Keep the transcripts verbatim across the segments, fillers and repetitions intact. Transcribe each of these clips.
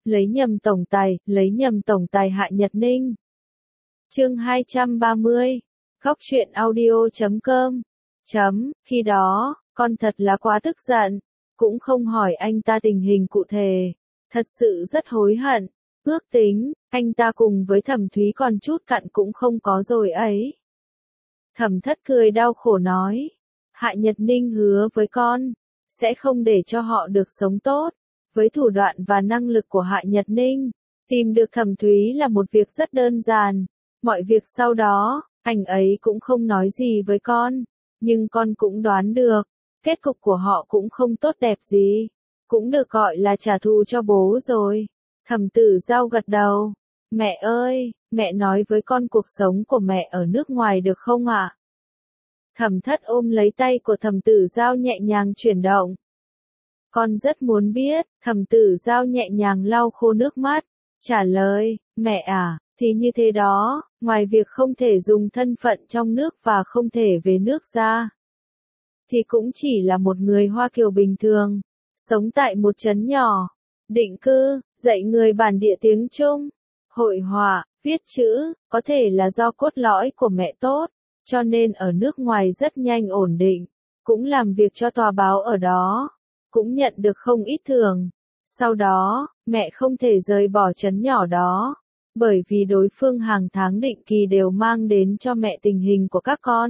lấy nhầm tổng tài, lấy nhầm tổng tài Hạ Nhật Ninh. Chương hai trăm ba mươi, Góc truyện audio chấm com. Chấm, khi đó, con thật là quá tức giận, cũng không hỏi anh ta tình hình cụ thể, thật sự rất hối hận, ước tính, anh ta cùng với Thẩm Thúy còn chút cặn cũng không có rồi ấy. Thẩm Thất cười đau khổ nói, Hạ Nhật Ninh hứa với con, sẽ không để cho họ được sống tốt. Với thủ đoạn và năng lực của Hạ Nhật Ninh, tìm được Thẩm Thúy là một việc rất đơn giản. Mọi việc sau đó, anh ấy cũng không nói gì với con, nhưng con cũng đoán được, kết cục của họ cũng không tốt đẹp gì, cũng được gọi là trả thù cho bố rồi. Thẩm Tử Giao gật đầu, mẹ ơi, mẹ nói với con cuộc sống của mẹ ở nước ngoài được không ạ? Thẩm Thất ôm lấy tay của Thẩm Tử Giao nhẹ nhàng chuyển động. Con rất muốn biết, Thẩm Tử Giao nhẹ nhàng lau khô nước mắt, trả lời, mẹ à, thì như thế đó, ngoài việc không thể dùng thân phận trong nước và không thể về nước ra, thì cũng chỉ là một người Hoa Kiều bình thường, sống tại một trấn nhỏ, định cư, dạy người bản địa tiếng Trung, hội họa, viết chữ, có thể là do cốt lõi của mẹ tốt, cho nên ở nước ngoài rất nhanh ổn định, cũng làm việc cho tòa báo ở đó, cũng nhận được không ít thưởng. Sau đó, mẹ không thể rời bỏ trấn nhỏ đó, bởi vì đối phương hàng tháng định kỳ đều mang đến cho mẹ tình hình của các con.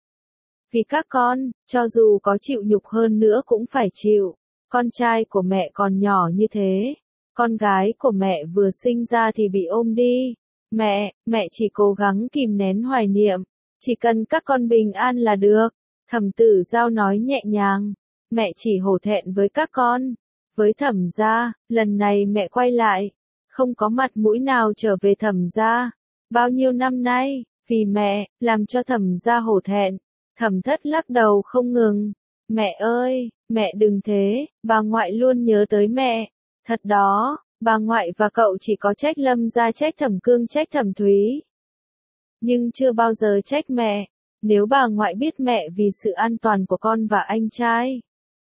Vì các con, cho dù có chịu nhục hơn nữa cũng phải chịu, con trai của mẹ còn nhỏ như thế, con gái của mẹ vừa sinh ra thì bị ôm đi. Mẹ, mẹ chỉ cố gắng kìm nén hoài niệm, chỉ cần các con bình an là được. Thẩm Tử Giao nói nhẹ nhàng, mẹ chỉ hổ thẹn với các con. Với Thẩm gia, lần này mẹ quay lại, không có mặt mũi nào trở về Thẩm gia. Bao nhiêu năm nay, vì mẹ, làm cho Thẩm gia hổ thẹn. Thẩm Thất lắc đầu không ngừng. Mẹ ơi, mẹ đừng thế, bà ngoại luôn nhớ tới mẹ. Thật đó, bà ngoại và cậu chỉ có trách Lâm gia, trách Thẩm Cương, trách Thẩm Thúy, nhưng chưa bao giờ trách mẹ. Nếu bà ngoại biết mẹ vì sự an toàn của con và anh trai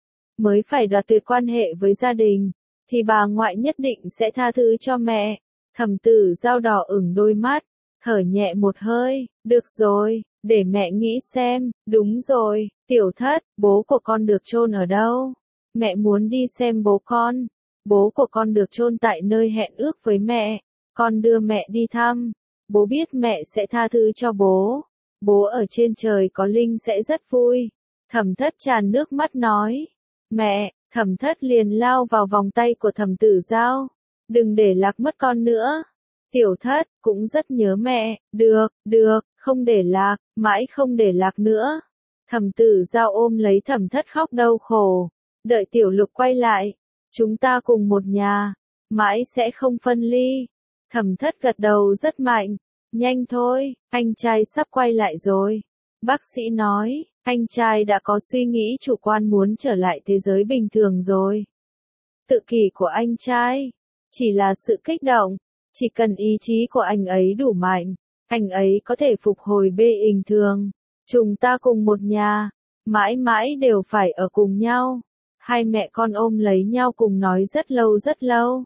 mới phải đoạt tuyệt quan hệ với gia đình, thì bà ngoại nhất định sẽ tha thứ cho mẹ. Thẩm Tử Giao đỏ ửng đôi mắt, thở nhẹ một hơi, được rồi, để mẹ nghĩ xem. Đúng rồi, Tiểu Thất, bố của con được chôn ở đâu? Mẹ muốn đi xem bố con. Bố của con được chôn tại nơi hẹn ước với mẹ, con đưa mẹ đi thăm. Bố biết mẹ sẽ tha thứ cho bố. Bố ở trên trời có linh sẽ rất vui. Thẩm Thất tràn nước mắt nói. Mẹ, Thẩm Thất liền lao vào vòng tay của Thẩm Tử Giao. Đừng để lạc mất con nữa. Tiểu Thất, cũng rất nhớ mẹ. Được, được, không để lạc, mãi không để lạc nữa. Thẩm Tử Giao ôm lấy Thẩm Thất khóc đau khổ. Đợi Tiểu Lục quay lại, chúng ta cùng một nhà, mãi sẽ không phân ly. Thẩm Thất gật đầu rất mạnh. Nhanh thôi, anh trai sắp quay lại rồi. Bác sĩ nói, anh trai đã có suy nghĩ chủ quan muốn trở lại thế giới bình thường rồi. Tự kỷ của anh trai chỉ là sự kích động, chỉ cần ý chí của anh ấy đủ mạnh, anh ấy có thể phục hồi bình thường. Chúng ta cùng một nhà, mãi mãi đều phải ở cùng nhau. Hai mẹ con ôm lấy nhau cùng nói rất lâu rất lâu.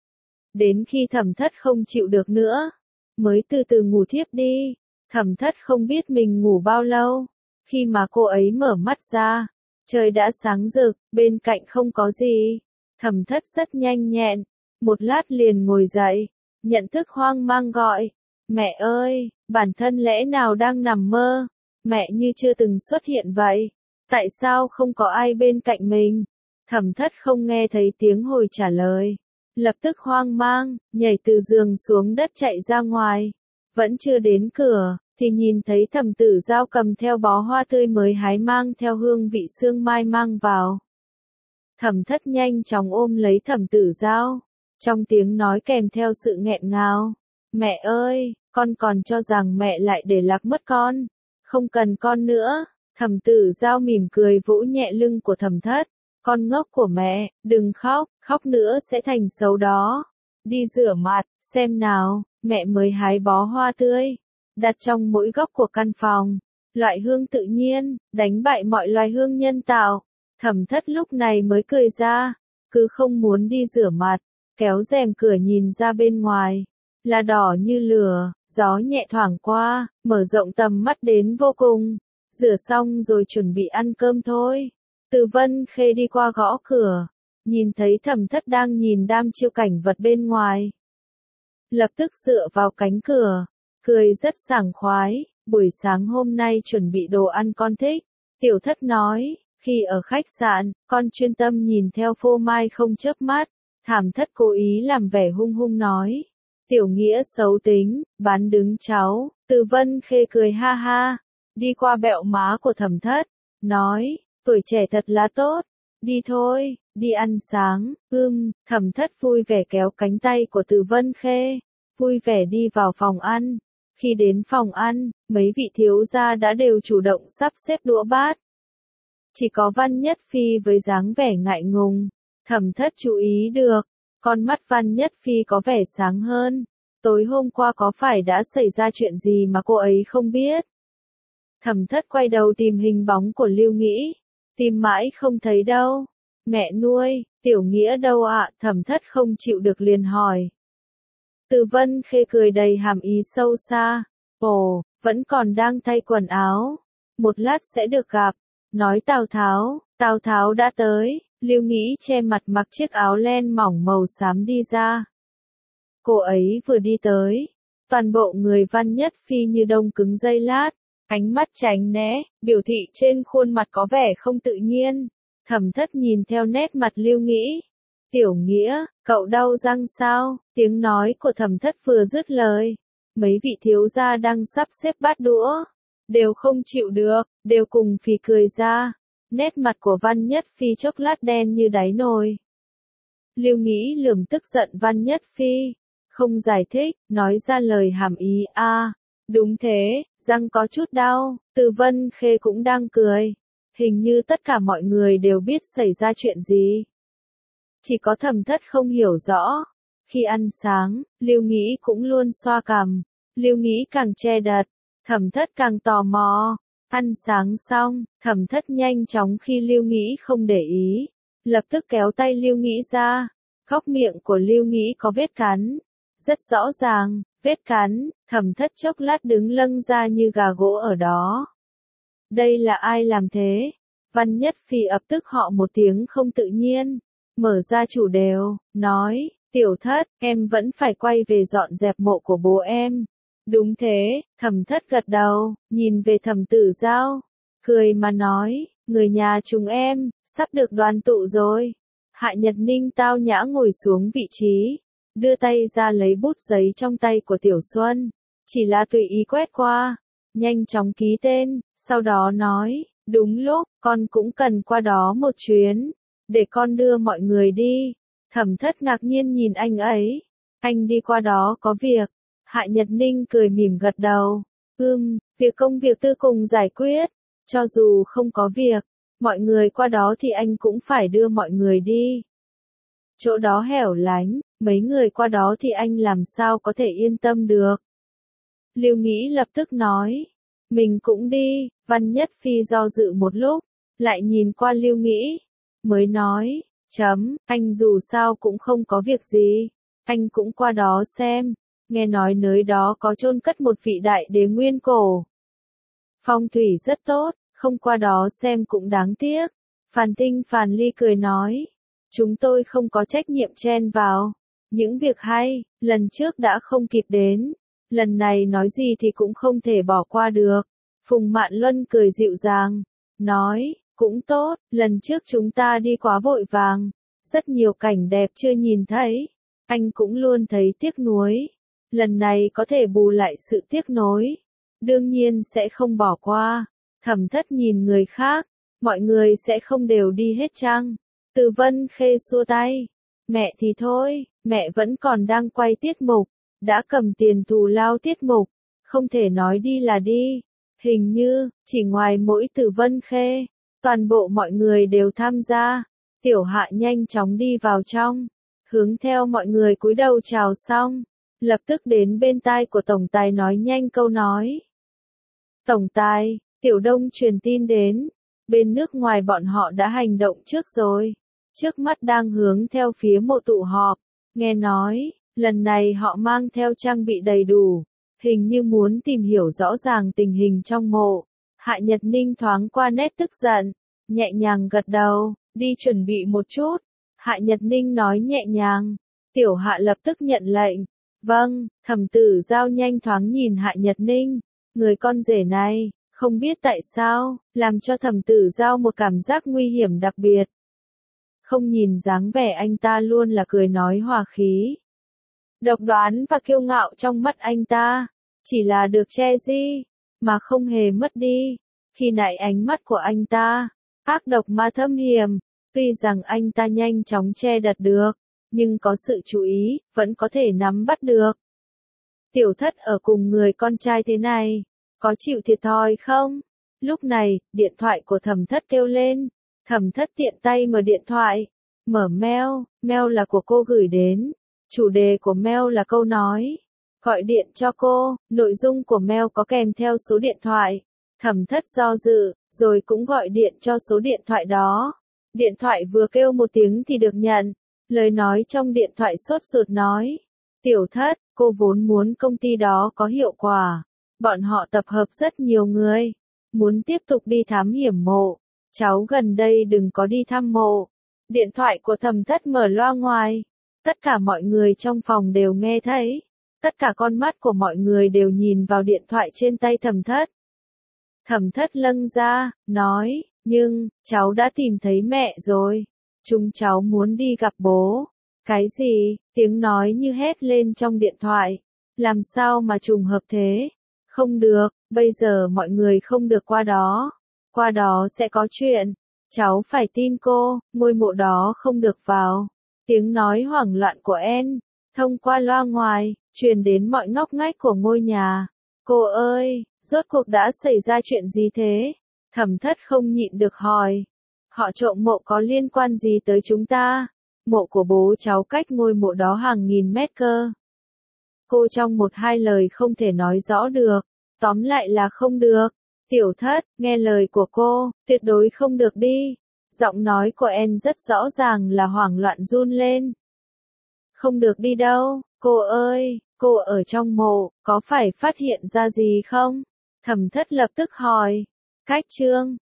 Đến khi Thẩm Thất không chịu được nữa, mới từ từ ngủ thiếp đi. Thẩm Thất không biết mình ngủ bao lâu. Khi mà cô ấy mở mắt ra, trời đã sáng rực, bên cạnh không có gì. Thẩm Thất rất nhanh nhẹn, một lát liền ngồi dậy, nhận thức hoang mang gọi. Mẹ ơi, bản thân lẽ nào đang nằm mơ? Mẹ như chưa từng xuất hiện vậy. Tại sao không có ai bên cạnh mình? Thẩm Thất không nghe thấy tiếng hồi trả lời. Lập tức hoang mang, nhảy từ giường xuống đất chạy ra ngoài. Vẫn chưa đến cửa, thì nhìn thấy Thẩm Tử Giao cầm theo bó hoa tươi mới hái mang theo hương vị sương mai mang vào. Thẩm Thất nhanh chóng ôm lấy Thẩm Tử Giao, trong tiếng nói kèm theo sự nghẹn ngào. Mẹ ơi, con còn cho rằng mẹ lại để lạc mất con. Không cần con nữa. Thẩm Tử Giao mỉm cười vỗ nhẹ lưng của Thẩm Thất. Con ngốc của mẹ, đừng khóc, khóc nữa sẽ thành xấu đó. Đi rửa mặt, xem nào, mẹ mới hái bó hoa tươi, đặt trong mỗi góc của căn phòng. Loại hương tự nhiên, đánh bại mọi loài hương nhân tạo. Thẩm Thất lúc này mới cười ra, cứ không muốn đi rửa mặt. kéo rèm cửa nhìn ra bên ngoài, là đỏ như lửa, gió nhẹ thoảng qua, mở rộng tầm mắt đến vô cùng. Rửa xong rồi chuẩn bị ăn cơm thôi. Từ Vân Khê đi qua gõ cửa, nhìn thấy Thẩm Thất đang nhìn đam chiêu cảnh vật bên ngoài. Lập tức dựa vào cánh cửa, cười rất sảng khoái, buổi sáng hôm nay chuẩn bị đồ ăn con thích. Tiểu Thất nói, khi ở khách sạn, con chuyên tâm nhìn theo phô mai không chớp mắt. Thẩm Thất cố ý làm vẻ hung hung nói. Tiểu Nghĩa xấu tính, bán đứng cháu. Từ Vân Khê cười ha ha, đi qua bẹo má của Thẩm Thất, nói, tuổi trẻ thật là tốt, đi thôi, đi ăn sáng. Ưm, Thẩm Thất vui vẻ kéo cánh tay của Từ Vân Khê, vui vẻ đi vào phòng ăn. Khi đến phòng ăn, mấy vị thiếu gia đã đều chủ động sắp xếp đũa bát. Chỉ có Văn Nhất Phi với dáng vẻ ngại ngùng. Thẩm Thất chú ý được, con mắt Văn Nhất Phi có vẻ sáng hơn. Tối hôm qua có phải đã xảy ra chuyện gì mà cô ấy không biết? Thẩm Thất quay đầu tìm hình bóng của Lưu Nghĩ, tìm mãi không thấy đâu. Mẹ nuôi, Tiểu Nghĩa đâu ạ? Thẩm Thất không chịu được liền hỏi. Từ Vân Khê cười đầy hàm ý sâu xa. Ồ, vẫn còn đang thay quần áo. Một lát sẽ được gặp. Nói Tào Tháo, Tào Tháo đã tới. Lưu Nghĩ che mặt mặc chiếc áo len mỏng màu xám đi ra. Cô ấy vừa đi tới, toàn bộ người Văn Nhất Phi như đông cứng giây lát, ánh mắt tránh né, biểu thị trên khuôn mặt có vẻ không tự nhiên. Thẩm Thất nhìn theo nét mặt Lưu Nghĩ. Tiểu Nghĩa, cậu đau răng sao? Tiếng nói của Thẩm Thất vừa dứt lời, mấy vị thiếu gia đang sắp xếp bát đũa, đều không chịu được, đều cùng phì cười ra. Nét mặt của Văn Nhất Phi chốc lát đen như đáy nồi. Lưu Nghĩ lườm tức giận Văn Nhất Phi, không giải thích, nói ra lời hàm ý. A, à, đúng thế, răng có chút đau. Từ Vân Khê cũng đang cười. Hình như tất cả mọi người đều biết xảy ra chuyện gì. Chỉ có Thẩm Thất không hiểu rõ. Khi ăn sáng, Lưu Nghĩ cũng luôn xoa cằm. Lưu Nghĩ càng che đật, Thẩm Thất càng tò mò. Ăn sáng xong, Thẩm Thất nhanh chóng khi Lưu Nghĩ không để ý, lập tức kéo tay Lưu Nghĩ ra. Góc miệng của Lưu Nghĩ có vết cắn, rất rõ ràng, vết cắn. Thẩm Thất chốc lát đứng lâng ra như gà gỗ ở đó. Đây là ai làm thế? Văn Nhất Phi ập tức họ một tiếng không tự nhiên, mở ra chủ đều, nói, Tiểu Thất, em vẫn phải quay về dọn dẹp mộ của bố em. Đúng thế, Thẩm Thất gật đầu, nhìn về Thẩm Tử Giao, cười mà nói, người nhà chúng em, sắp được đoàn tụ rồi. Hạ Nhật Ninh tao nhã ngồi xuống vị trí, đưa tay ra lấy bút giấy trong tay của Tiểu Xuân, chỉ là tùy ý quét qua, nhanh chóng ký tên, sau đó nói, đúng lúc, con cũng cần qua đó một chuyến, để con đưa mọi người đi. Thẩm Thất ngạc nhiên nhìn anh ấy, anh đi qua đó có việc. Hạ Nhật Ninh cười mỉm gật đầu, ưm, việc công việc tư cùng giải quyết, cho dù không có việc, mọi người qua đó thì anh cũng phải đưa mọi người đi. Chỗ đó hẻo lánh, mấy người qua đó thì anh làm sao có thể yên tâm được. Lưu Nghĩ lập tức nói, mình cũng đi. Văn Nhất Phi do dự một lúc, lại nhìn qua Lưu Nghĩ, mới nói, chấm, anh dù sao cũng không có việc gì, anh cũng qua đó xem. Nghe nói nơi đó có chôn cất một vị đại đế nguyên cổ. Phong thủy rất tốt, không qua đó xem cũng đáng tiếc. Phàn Tinh Phàn Ly cười nói, chúng tôi không có trách nhiệm chen vào. Những việc hay, lần trước đã không kịp đến. Lần này nói gì thì cũng không thể bỏ qua được. Phùng Mạn Luân cười dịu dàng, nói, cũng tốt, lần trước chúng ta đi quá vội vàng. Rất nhiều cảnh đẹp chưa nhìn thấy. Anh cũng luôn thấy tiếc nuối. Lần này có thể bù lại sự tiếc nối, đương nhiên sẽ không bỏ qua. Thẩm Thất nhìn người khác, mọi người sẽ không đều đi hết chăng? Từ Vân Khê xua tay, mẹ thì thôi, mẹ vẫn còn đang quay tiết mục, đã cầm tiền thù lao tiết mục, không thể nói đi là đi. Hình như, chỉ ngoài mỗi Từ Vân Khê, toàn bộ mọi người đều tham gia. Tiểu Hạ nhanh chóng đi vào trong, hướng theo mọi người cúi đầu chào xong. Lập tức đến bên tai của Tổng Tài nói nhanh câu nói. Tổng Tài, Tiểu Đông truyền tin đến, bên nước ngoài bọn họ đã hành động trước rồi, trước mắt đang hướng theo phía mộ tụ họp, Nghe nói, lần này họ mang theo trang bị đầy đủ, hình như muốn tìm hiểu rõ ràng tình hình trong mộ. Hạ Nhật Ninh thoáng qua nét tức giận, nhẹ nhàng gật đầu, đi chuẩn bị một chút. Hạ Nhật Ninh nói nhẹ nhàng, Tiểu Hạ lập tức nhận lệnh. Vâng, Thẩm Tử Giao nhanh thoáng nhìn Hạ Nhật Ninh, người con rể này, không biết tại sao, làm cho Thẩm Tử Giao một cảm giác nguy hiểm đặc biệt. Không nhìn dáng vẻ anh ta luôn là cười nói hòa khí. Độc đoán và kiêu ngạo trong mắt anh ta, chỉ là được che di, mà không hề mất đi. Khi nãy ánh mắt của anh ta, ác độc mà thâm hiểm, tuy rằng anh ta nhanh chóng che đặt được, nhưng có sự chú ý, vẫn có thể nắm bắt được. Tiểu Thất ở cùng người con trai thế này, có chịu thiệt thòi không? Lúc này, điện thoại của Thẩm Thất kêu lên. Thẩm Thất tiện tay mở điện thoại, mở mail, mail là của cô gửi đến. Chủ đề của mail là câu nói. Gọi điện cho cô, nội dung của mail có kèm theo số điện thoại. Thẩm Thất do dự, rồi cũng gọi điện cho số điện thoại đó. Điện thoại vừa kêu một tiếng thì được nhận. Lời nói trong điện thoại sốt ruột nói. Tiểu Thất, cô vốn muốn công ty đó có hiệu quả. Bọn họ tập hợp rất nhiều người. Muốn tiếp tục đi thám hiểm mộ. Cháu gần đây đừng có đi thăm mộ. Điện thoại của Thẩm Thất mở loa ngoài. Tất cả mọi người trong phòng đều nghe thấy. Tất cả con mắt của mọi người đều nhìn vào điện thoại trên tay Thẩm Thất. Thẩm Thất lâng ra, nói, nhưng, cháu đã tìm thấy mẹ rồi. Chúng cháu muốn đi gặp bố. Cái gì? Tiếng nói như hét lên trong điện thoại. Làm sao mà trùng hợp thế? Không được, bây giờ mọi người không được qua đó. Qua đó sẽ có chuyện. Cháu phải tin cô, ngôi mộ đó không được vào. Tiếng nói hoảng loạn của En, thông qua loa ngoài, truyền đến mọi ngóc ngách của ngôi nhà. Cô ơi, rốt cuộc đã xảy ra chuyện gì thế? Thẩm Thất không nhịn được hỏi. Họ trộm mộ có liên quan gì tới chúng ta? Mộ của bố cháu cách ngôi mộ đó hàng nghìn mét cơ. Cô trong một hai lời không thể nói rõ được. Tóm lại là không được. Tiểu Thất, nghe lời của cô, tuyệt đối không được đi. Giọng nói của En rất rõ ràng là hoảng loạn run lên. Không được đi đâu, cô ơi, cô ở trong mộ, có phải phát hiện ra gì không? Thẩm Thất lập tức hỏi. Cách chương